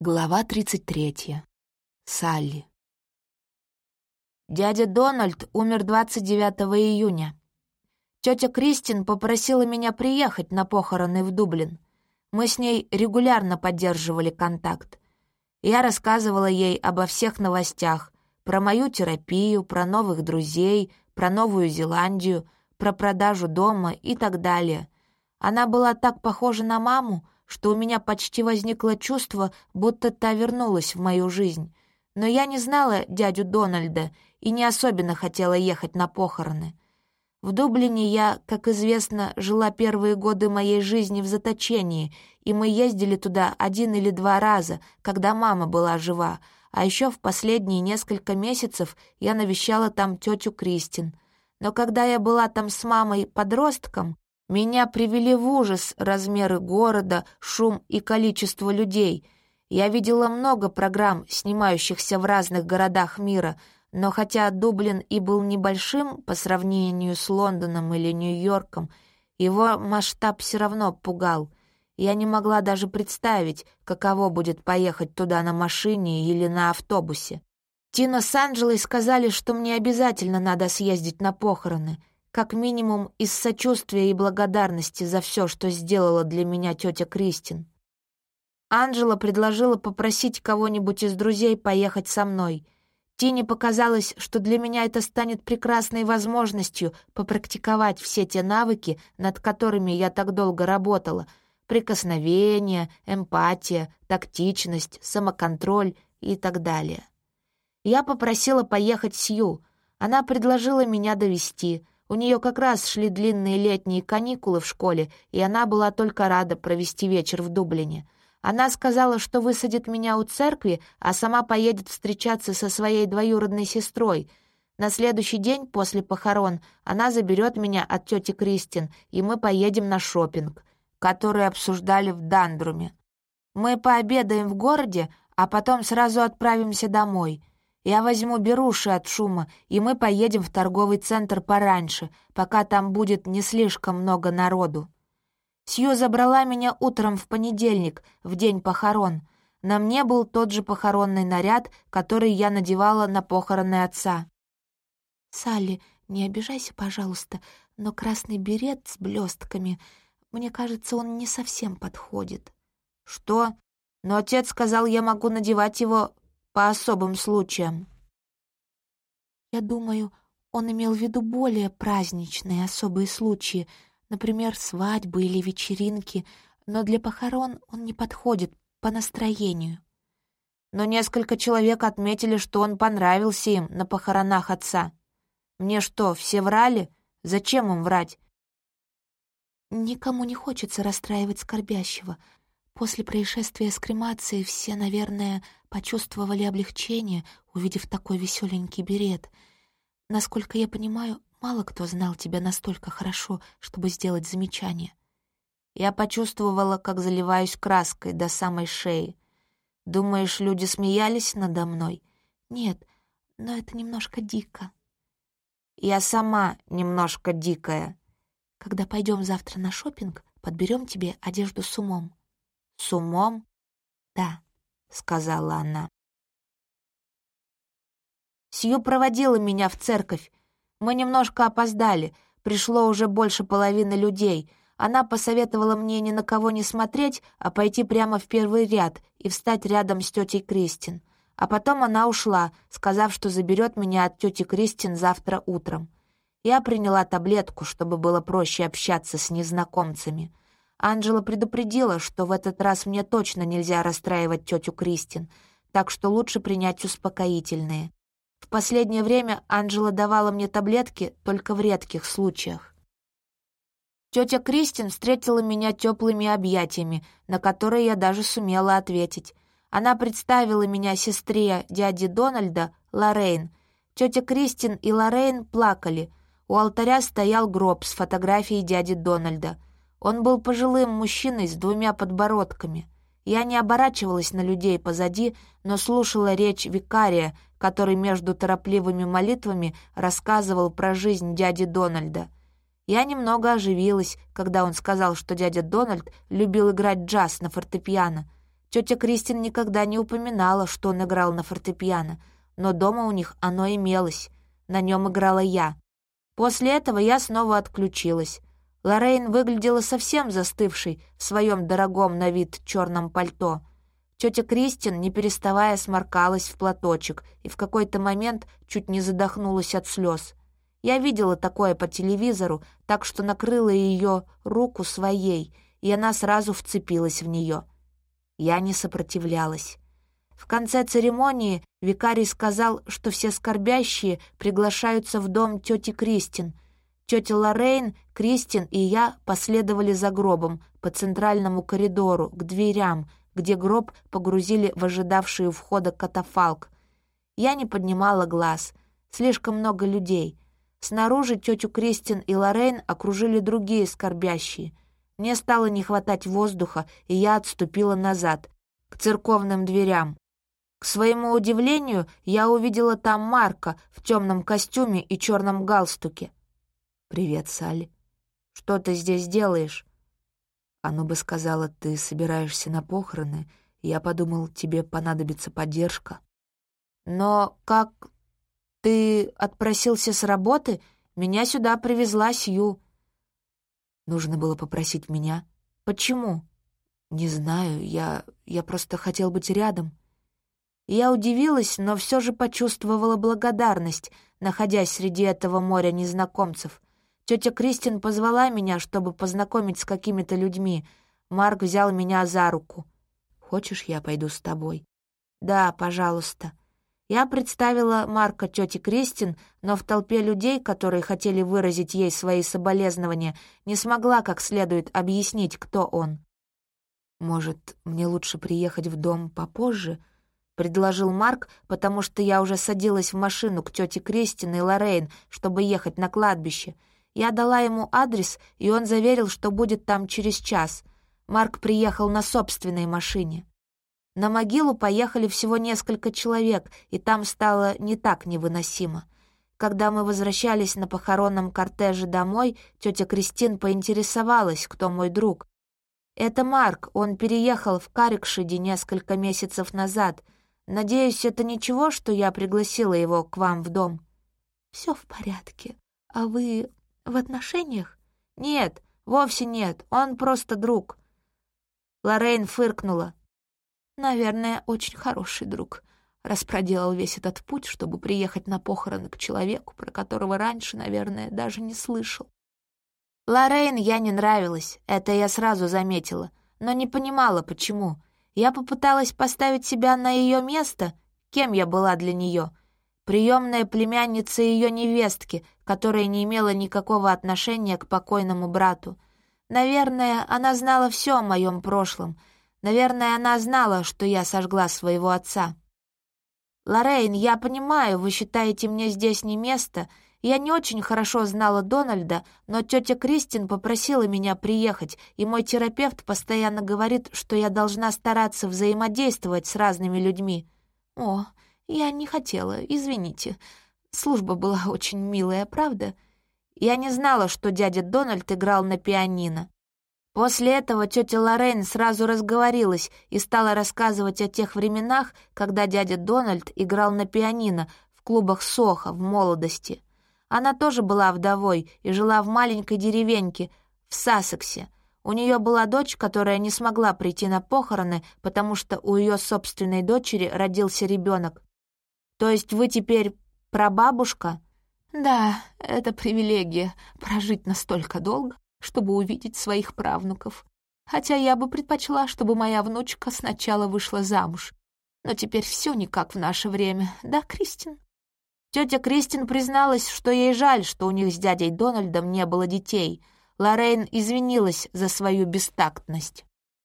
Глава 33. Салли. Дядя Дональд умер 29 июня. Тетя Кристин попросила меня приехать на похороны в Дублин. Мы с ней регулярно поддерживали контакт. Я рассказывала ей обо всех новостях, про мою терапию, про новых друзей, про Новую Зеландию, про продажу дома и так далее. Она была так похожа на маму, что у меня почти возникло чувство, будто та вернулась в мою жизнь. Но я не знала дядю Дональда и не особенно хотела ехать на похороны. В Дублине я, как известно, жила первые годы моей жизни в заточении, и мы ездили туда 1 или 2 раза, когда мама была жива, а еще в последние несколько месяцев я навещала там тетю Кристин. Но когда я была там с мамой подростком, меня привели в ужас размеры города, шум и количество людей. Я видела много программ, снимающихся в разных городах мира, но хотя Дублин и был небольшим по сравнению с Лондоном или Нью-Йорком, его масштаб все равно пугал. Я не могла даже представить, каково будет поехать туда на машине или на автобусе. Тина с Анджелой сказали, что мне обязательно надо съездить на похороны, как минимум из сочувствия и благодарности за все, что сделала для меня тетя Кристин. Анджела предложила попросить кого-нибудь из друзей поехать со мной. Тине показалось, что для меня это станет прекрасной возможностью попрактиковать все те навыки, над которыми я так долго работала: прикосновение, эмпатия, тактичность, самоконтроль и так далее. Я попросила поехать Сью. Она предложила меня довезти. У нее как раз шли длинные летние каникулы в школе, и она была только рада провести вечер в Дублине. Она сказала, что высадит меня у церкви, а сама поедет встречаться со своей двоюродной сестрой. На следующий день после похорон она заберет меня от тети Кристин, и мы поедем на шопинг, который обсуждали в Дандруме. Мы пообедаем в городе, а потом сразу отправимся домой. Я возьму беруши от шума, и мы поедем в торговый центр пораньше, пока там будет не слишком много народу. Сью забрала меня утром в понедельник, в день похорон. На мне был тот же похоронный наряд, который я надевала на похороны отца. «Салли, не обижайся, пожалуйста, но красный берет с блестками, мне кажется, он не совсем подходит». «Что? Но отец сказал, я могу надевать его по особым случаям». «Я думаю, он имел в виду более праздничные особые случаи, например, свадьбы или вечеринки, но для похорон он не подходит по настроению». Но несколько человек отметили, что он понравился им на похоронах отца. Мне что, все врали? Зачем им врать? Никому не хочется расстраивать скорбящего. После происшествия с кремацией все, наверное, почувствовали облегчение, увидев такой веселенький берет. Насколько я понимаю, мало кто знал тебя настолько хорошо, чтобы сделать замечание. Я почувствовала, как заливаюсь краской до самой шеи. Думаешь, люди смеялись надо мной? Нет, но это немножко дико. Я сама немножко дикая. Когда пойдем завтра на шопинг, подберем тебе одежду с умом. «С умом?» «Да», — сказала она. Сью проводила меня в церковь. Мы немножко опоздали, пришло уже больше половины людей. Она посоветовала мне ни на кого не смотреть, а пойти прямо в первый ряд и встать рядом с тетей Кристин. А потом она ушла, сказав, что заберет меня от тети Кристин завтра утром. Я приняла таблетку, чтобы было проще общаться с незнакомцами. Анджела предупредила, что в этот раз мне точно нельзя расстраивать тетю Кристин, так что лучше принять успокоительные. В последнее время Анджела давала мне таблетки только в редких случаях. Тетя Кристин встретила меня теплыми объятиями, на которые я даже сумела ответить. Она представила меня сестре дяди Дональда, Лоррейн. Тетя Кристин и Лоррейн плакали. У алтаря стоял гроб с фотографией дяди Дональда. Он был пожилым мужчиной с 2 подбородками. Я не оборачивалась на людей позади, но слушала речь викария, который между торопливыми молитвами рассказывал про жизнь дяди Дональда. Я немного оживилась, когда он сказал, что дядя Дональд любил играть джаз на фортепиано. Тетя Кристин никогда не упоминала, что он играл на фортепиано, но дома у них оно имелось. На нем играла я. После этого я снова отключилась. Лоррейн выглядела совсем застывшей в своем дорогом на вид черном пальто. Тетя Кристин, не переставая, сморкалась в платочек и в какой-то момент чуть не задохнулась от слез. Я видела такое по телевизору, так что накрыла ее руку своей, и она сразу вцепилась в нее. Я не сопротивлялась. В конце церемонии викарий сказал, что все скорбящие приглашаются в дом тети Кристин. Тетя Лоррейн, Кристин и я последовали за гробом по центральному коридору к дверям, где гроб погрузили в ожидавший у входа катафалк. Я не поднимала глаз. Слишком много людей. Снаружи тетю Кристин и Лоррейн окружили другие скорбящие. Мне стало не хватать воздуха, и я отступила назад, к церковным дверям. К своему удивлению, я увидела там Марка в темном костюме и черном галстуке. «Привет, Салли. Что ты здесь делаешь?» Оно бы сказала, ты собираешься на похороны. Я подумал, тебе понадобится поддержка. Но как ты отпросился с работы? Меня сюда привезла Сью. Нужно было попросить меня. Почему? Не знаю, я просто хотел быть рядом. Я удивилась, но все же почувствовала благодарность, находясь среди этого моря незнакомцев. Тетя Кристин позвала меня, чтобы познакомить с какими-то людьми. Марк взял меня за руку. «Хочешь, я пойду с тобой?» «Да, пожалуйста». Я представила Марка тете Кристин, но в толпе людей, которые хотели выразить ей свои соболезнования, не смогла как следует объяснить, кто он. «Может, мне лучше приехать в дом попозже?» — предложил Марк, потому что я уже садилась в машину к тете Кристин и Лоррейн, чтобы ехать на кладбище. Я дала ему адрес, и он заверил, что будет там через час. Марк приехал на собственной машине. На могилу поехали всего несколько человек, и там стало не так невыносимо. Когда мы возвращались на похоронном кортеже домой, тетя Кристин поинтересовалась, кто мой друг. «Это Марк, он переехал в Каррикшиде несколько месяцев назад. Надеюсь, это ничего, что я пригласила его к вам в дом?» «Все в порядке. А вы в отношениях?» «Нет, вовсе нет, он просто друг». Лоррейн фыркнула. «Наверное, очень хороший друг, раз проделал весь этот путь, чтобы приехать на похороны к человеку, про которого раньше, наверное, даже не слышал». Лоррейн я не нравилась, это я сразу заметила, но не понимала, почему. Я попыталась поставить себя на ее место, кем я была для нее. Приемная племянница ее невестки, которая не имела никакого отношения к покойному брату. Наверное, она знала все о моем прошлом. Наверное, она знала, что я сожгла своего отца. «Лоррейн, я понимаю, вы считаете, мне здесь не место. Я не очень хорошо знала Дональда, но тетя Кристин попросила меня приехать, и мой терапевт постоянно говорит, что я должна стараться взаимодействовать с разными людьми». «О, я не хотела, извините. Служба была очень милая, правда?» Я не знала, что дядя Дональд играл на пианино. После этого тетя Лоррейн сразу разговорилась и стала рассказывать о тех временах, когда дядя Дональд играл на пианино в клубах Сохо в молодости. Она тоже была вдовой и жила в маленькой деревеньке в Сассексе. У нее была дочь, которая не смогла прийти на похороны, потому что у ее собственной дочери родился ребенок. «То есть вы теперь прабабушка?» «Да, это привилегия — прожить настолько долго, чтобы увидеть своих правнуков. Хотя я бы предпочла, чтобы моя внучка сначала вышла замуж. Но теперь все не как в наше время, да, Кристин?» Тетя Кристин призналась, что ей жаль, что у них с дядей Дональдом не было детей. Лоррейн извинилась за свою бестактность.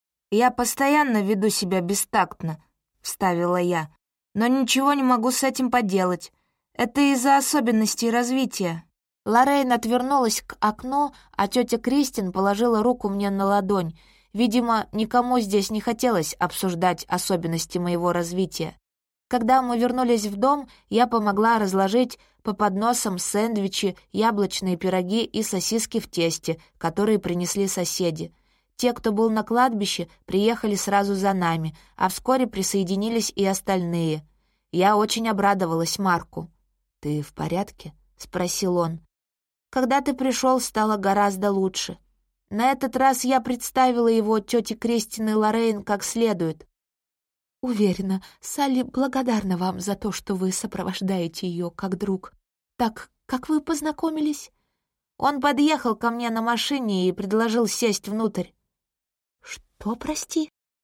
«Я постоянно веду себя бестактно», — вставила я, «но ничего не могу с этим поделать. Это из-за особенностей развития». Лоррейн отвернулась к окну, а тетя Кристин положила руку мне на ладонь. Видимо, никому здесь не хотелось обсуждать особенности моего развития. Когда мы вернулись в дом, я помогла разложить по подносам сэндвичи, яблочные пироги и сосиски в тесте, которые принесли соседи. Те, кто был на кладбище, приехали сразу за нами, а вскоре присоединились и остальные. Я очень обрадовалась Марку. «Ты в порядке?» — спросил он. «Когда ты пришел, стало гораздо лучше. На этот раз я представила его тете Кристин и Лоррейн как следует». «Уверена, Салли благодарна вам за то, что вы сопровождаете ее как друг. Так, как вы познакомились?» Он подъехал ко мне на машине и предложил сесть внутрь. «Что, прости?»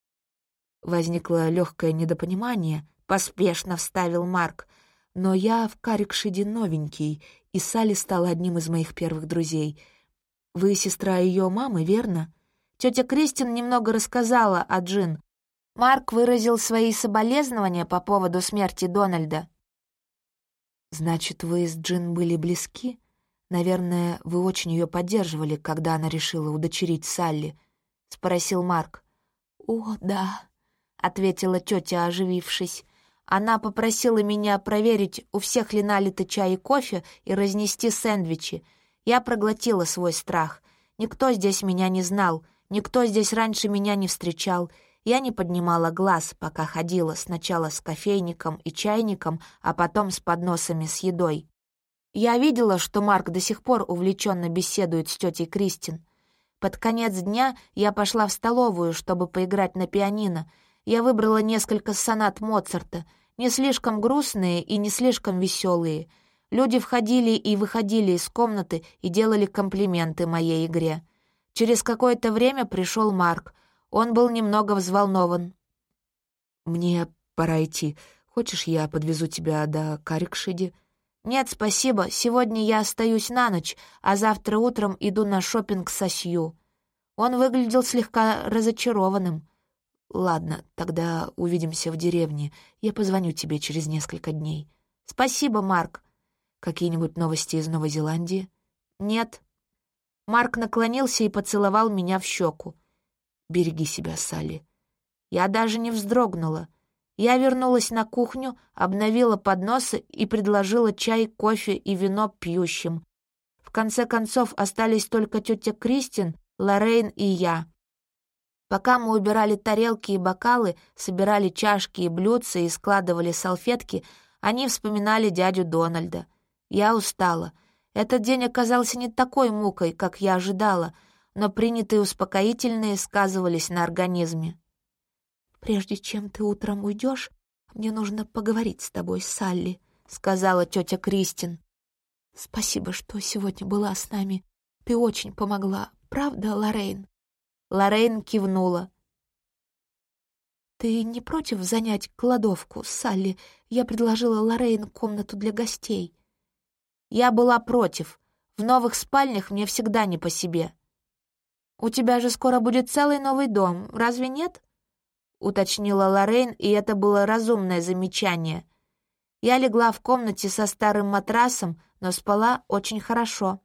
Возникло легкое недопонимание, поспешно вставил Марк. «Но я в Каррикшиде новенький, и Салли стала одним из моих первых друзей. Вы сестра ее мамы, верно?» Тетя Кристин немного рассказала о Джин. Марк выразил свои соболезнования по поводу смерти Дональда. «Значит, вы с Джин были близки? Наверное, вы очень ее поддерживали, когда она решила удочерить Салли?» — спросил Марк. «О, да», — ответила тетя, оживившись. Она попросила меня проверить, у всех ли налито чай и кофе, и разнести сэндвичи. Я проглотила свой страх. Никто здесь меня не знал, никто здесь раньше меня не встречал. Я не поднимала глаз, пока ходила сначала с кофейником и чайником, а потом с подносами с едой. Я видела, что Марк до сих пор увлеченно беседует с тетей Кристин. Под конец дня я пошла в столовую, чтобы поиграть на пианино. Я выбрала несколько сонат Моцарта, не слишком грустные и не слишком веселые. Люди входили и выходили из комнаты и делали комплименты моей игре. Через какое-то время пришел Марк. Он был немного взволнован. «Мне пора идти. Хочешь, я подвезу тебя до Каррикшиде?» «Нет, спасибо. Сегодня я остаюсь на ночь, а завтра утром иду на шопинг со Сью». Он выглядел слегка разочарованным. «Ладно, тогда увидимся в деревне. Я позвоню тебе через несколько дней». «Спасибо, Марк». «Какие-нибудь новости из Новой Зеландии?» «Нет». Марк наклонился и поцеловал меня в щеку. «Береги себя, Салли». Я даже не вздрогнула. Я вернулась на кухню, обновила подносы и предложила чай, кофе и вино пьющим. В конце концов остались только тетя Кристин, Лоррейн и я. Пока мы убирали тарелки и бокалы, собирали чашки и блюдца и складывали салфетки, они вспоминали дядю Дональда. Я устала. Этот день оказался не такой мукой, как я ожидала, но принятые успокоительные сказывались на организме. «Прежде чем ты утром уйдешь, мне нужно поговорить с тобой, Салли», — сказала тетя Кристин. «Спасибо, что сегодня была с нами. Ты очень помогла, правда, Лоррейн?» Лоррейн кивнула. «Ты не против занять кладовку, Салли? Я предложила Лоррейн комнату для гостей». Я была против. В новых спальнях мне всегда не по себе. «У тебя же скоро будет целый новый дом, разве нет?» — уточнила Лоррейн, и это было разумное замечание. Я легла в комнате со старым матрасом, но спала очень хорошо.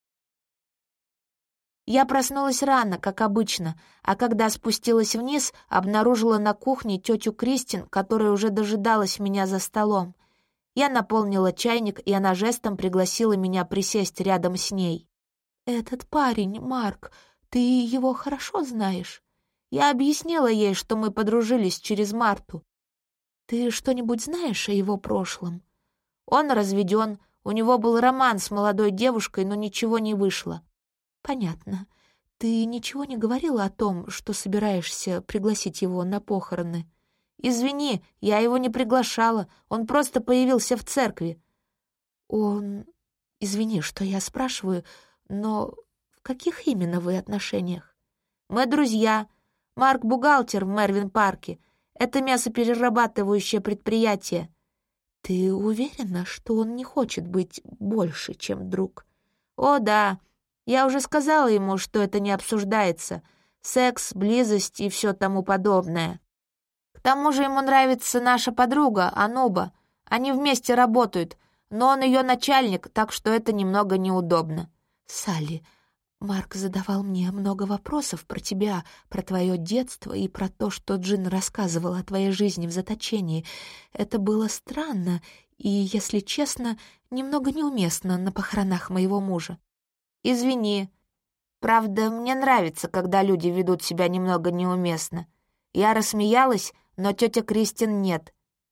Я проснулась рано, как обычно, а когда спустилась вниз, обнаружила на кухне тетю Кристин, которая уже дожидалась меня за столом. Я наполнила чайник, и она жестом пригласила меня присесть рядом с ней. «Этот парень, Марк, ты его хорошо знаешь?» Я объяснила ей, что мы подружились через Марту. «Ты что-нибудь знаешь о его прошлом?» Он разведен, у него был роман с молодой девушкой, но ничего не вышло. «Понятно. Ты ничего не говорила о том, что собираешься пригласить его на похороны?» «Извини, я его не приглашала, он просто появился в церкви». «Он... Извини, что я спрашиваю, но в каких именно вы отношениях?» «Мы друзья. Марк — бухгалтер в Мервин-парке. Это мясоперерабатывающее предприятие». «Ты уверена, что он не хочет быть больше, чем друг?» «О, да. Я уже сказала ему, что это не обсуждается. Секс, близость и все тому подобное. К тому же ему нравится наша подруга, Ануба. Они вместе работают, но он ее начальник, так что это немного неудобно». «Салли, Марк задавал мне много вопросов про тебя, про твое детство и про то, что Джин рассказывала о твоей жизни в заточении. Это было странно и, если честно, немного неуместно на похоронах моего мужа». «Извини». Правда, мне нравится, когда люди ведут себя немного неуместно. Я рассмеялась, но тетя Кристин нет.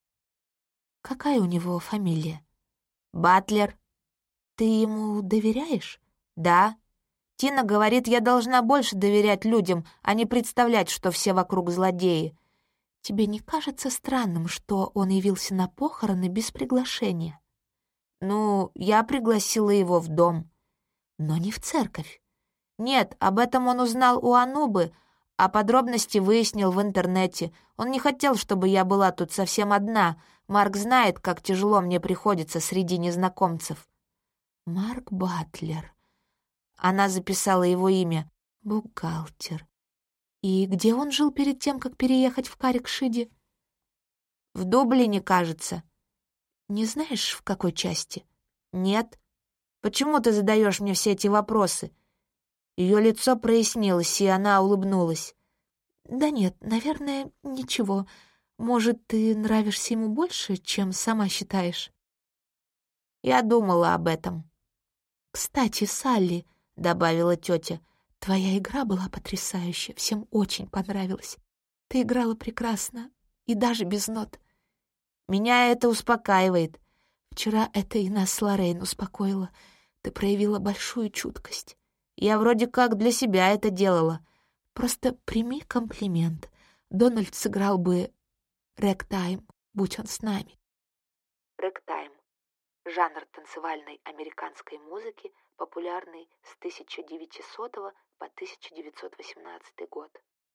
Какая у него фамилия? Батлер. Ты ему доверяешь? Да. Тина говорит, я должна больше доверять людям, а не представлять, что все вокруг злодеи. Тебе не кажется странным, что он явился на похороны без приглашения? Ну, я пригласила его в дом. Но не в церковь. Нет, об этом он узнал у Анубы, а подробности выяснил в интернете. Он не хотел, чтобы я была тут совсем одна. Марк знает, как тяжело мне приходится среди незнакомцев. Марк Батлер. Она записала его имя. Бухгалтер. И где он жил перед тем, как переехать в Карик-Шиди? В Дублине, кажется. Не знаешь, в какой части? Нет. Почему ты задаешь мне все эти вопросы? Ее лицо прояснилось, и она улыбнулась. Да нет, наверное, ничего. Может, ты нравишься ему больше, чем сама считаешь? Я думала об этом. Кстати, Салли, — добавила тетя, — твоя игра была потрясающая, всем очень понравилась. Ты играла прекрасно, и даже без нот. Меня это успокаивает. Вчера это и нас с Лоррейн успокоило. Ты проявила большую чуткость. Я вроде как для себя это делала. Просто прими комплимент. Дональд сыграл бы рэгтайм, будь он с нами. Рэгтайм — жанр танцевальной американской музыки, популярный с 1900 по 1918 год.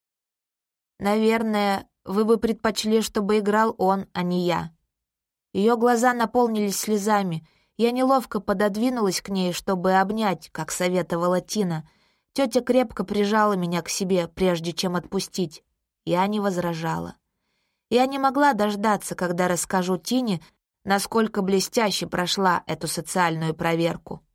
Наверное, вы бы предпочли, чтобы играл он, а не я. Ее глаза наполнились слезами. Я неловко пододвинулась к ней, чтобы обнять, как советовала Тина. Тетя крепко прижала меня к себе, прежде чем отпустить. Я не возражала. Я не могла дождаться, когда расскажу Тине, насколько блестяще прошла эту социальную проверку.